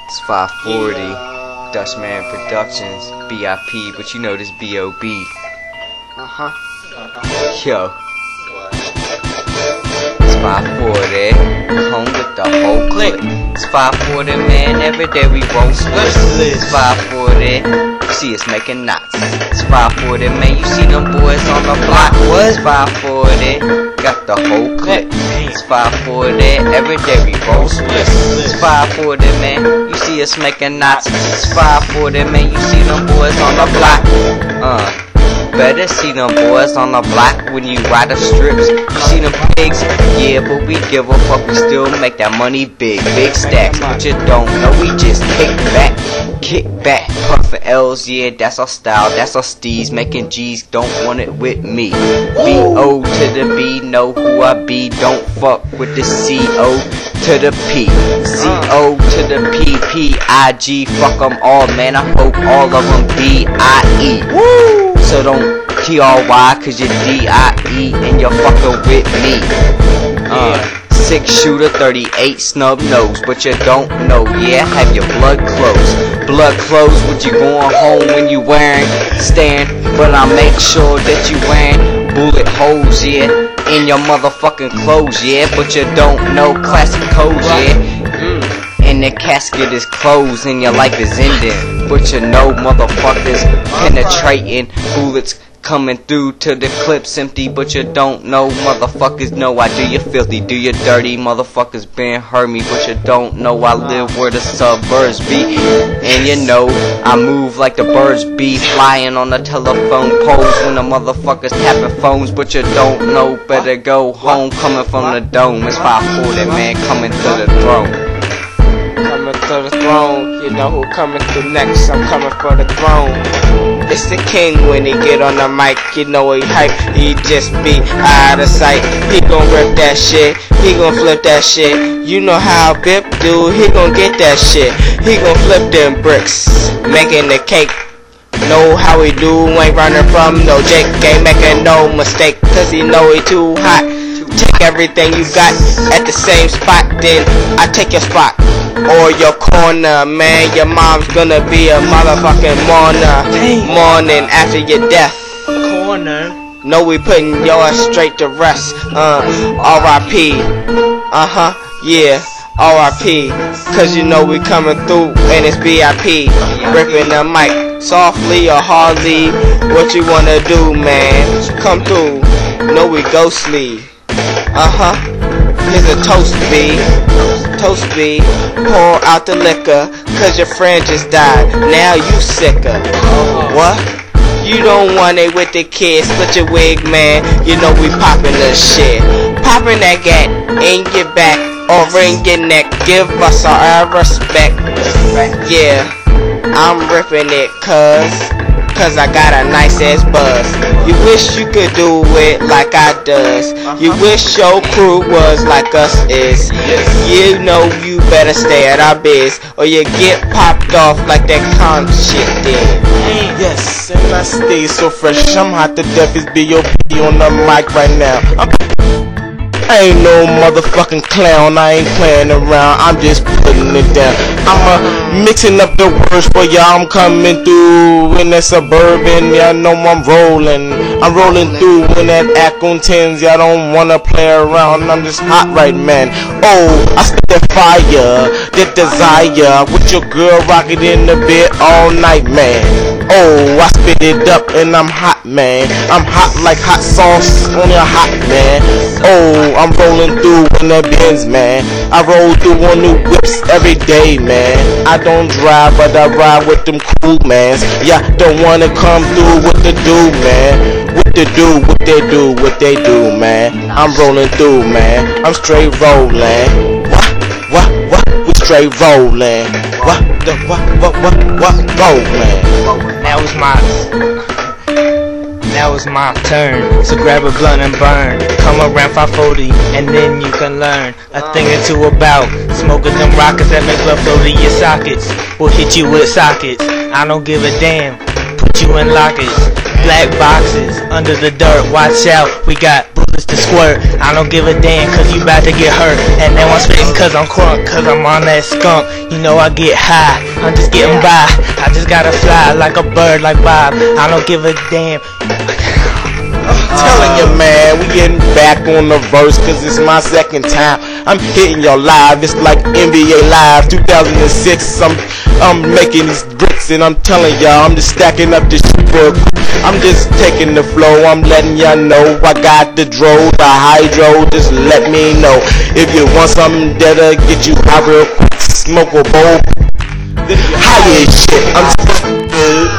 It's 540, Dutchman Productions, BIP, but you know this B.O.B. Yo. It's 540, home with the whole clique. It's 540, man, every day we won't split. It's 540, you see us making knots. It's 540, man, you see them boys on the block. What's 540? Got the whole clique. It's 540, every day we won't split. It's 540, man, you see us making knots. It's 540, man, you see them boys on the block. Better see them boys on the block when you ride the strips. You see them pigs, yeah, but we give a fuck. We still make that money big, big stacks. But you don't know, we just kick back, puffin' L's, yeah, that's our style, that's our steez. Making G's, don't want it with me. B.O. to the B, know who I be. Don't fuck with the C.O. to the P. C.O. to the P, P.I.G. Fuck them all, man, I hope all of them B.I.E. So don't T.R.Y. cause you're D.I.E. and you're fucking with me. 6-shooter, 38 snub nose, but you don't know, yeah, have your blood clothes. Blood clothes, what you going home when you wearing? Stand, but I make sure that you wearing bullet holes, yeah, in your motherfucking clothes, yeah, but you don't know classic codes, yeah. And the casket is closed and your life is ending, but you know motherfuckers penetrating, bullets coming through to the clips empty, but you don't know motherfuckers know I do you filthy, do you dirty. Motherfuckers been hurt me, but you don't know I live where the suburbs be. And you know I move like the birds be flying on the telephone poles when the motherfuckers tapping phones, but you don't know better go home. Coming from the dome, it's 540, man, coming to the throne. Coming to the throne, you know who coming through next, I'm coming for the throne. It's the king when he get on the mic, you know he hype, he just be out of sight. He gon' rip that shit, he gon' flip that shit. You know how Bip do, he gon' get that shit. He gon' flip them bricks, making the cake. Know how he do, ain't running from no Jake. Ain't making no mistake, cause he know he too hot. Take everything you got at the same spot, then I take your spot or your corner, man. Your mom's gonna be a motherfucking mourning after your death. Corner. No, we putting yours straight to rest. R.I.P. Yeah, R.I.P. Cause you know we coming through and it's B.I.P. Ripping the mic softly or hardly. What you wanna do, man? Come through. No, we ghostly. Here's a toast, B. Toast, B. Pour out the liquor, cause your friend just died. Now you sicker. What? You don't want it with the kids, split your wig, man. You know we poppin' the shit. Poppin' that gat in your back or in your neck. Give us our respect. Yeah, I'm ripping it, cause I got a nice ass buzz. You wish you could do it like I does. You wish your crew was like us is. You know you better stay at our biz, or you get popped off like that con shit did. Yes, and I stay so fresh. I'm hot to death. It's B.O.P. on the mic right now. I ain't no motherfucking clown, I ain't playing around, I'm just putting it down. I'm mixing up the words for y'all, I'm coming through in that suburban, y'all know I'm rolling through in that Acon 10s, y'all don't wanna play around, I'm just hot right, man. Oh, I spit that fire, that desire, with your girl rocking in the bed all night, man. Oh, I spit it up and I'm hot, man. I'm hot like hot sauce on your hot, man. Oh, I'm rolling through in the Benz, man. I roll through on new whips every day, man. I don't drive, but I ride with them cool mans. Yeah, don't wanna come through with the do, man. What they do, man. I'm rolling through, man. I'm straight rolling. What? We straight rolling. What? Rolling. Now it's my turn, so grab a blunt and burn. Come around 540 and then you can learn a thing or two about smoking them rockets that make blood flow to your sockets. We'll hit you with sockets, I don't give a damn. put you in lockers, black boxes, under the dirt, watch out, we got bullets to squirt. I don't give a damn cause you about to get hurt. And now I'm spitting cause I'm crunk, cause I'm on that skunk. You know I get high, I'm just getting by. I just gotta fly like a bird like Bob. I don't give a damn. Telling you, man, we getting back on the verse cause it's my second time. I'm hitting y'all live, it's like NBA Live 2006. I'm making these bricks and I'm telling y'all, I'm just stacking up this shit. I'm just taking the flow, I'm letting y'all know I got the dro, the hydro, just let me know. If you want something that'll get you high real quick, smoke a bowl. High as shit, I'm so good.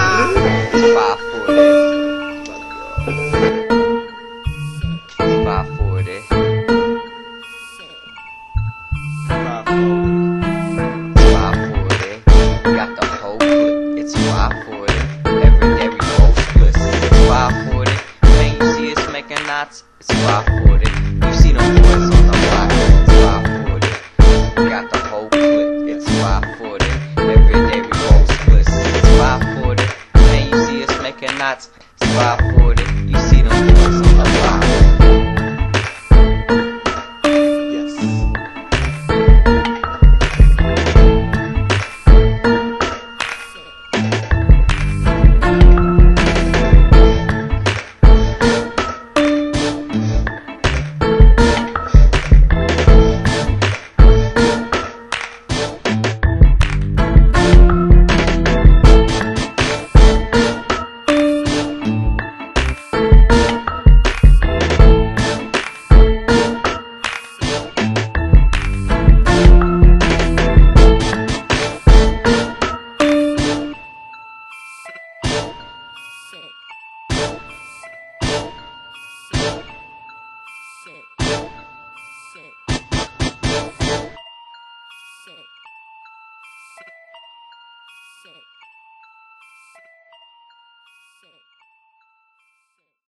It's 540. You see them boys on the block. It's 540. Got the whole clip. It's 540. Every day we roll splits. It's 540. And you see us making knots. It's 540. You see them boys on the block. Sick.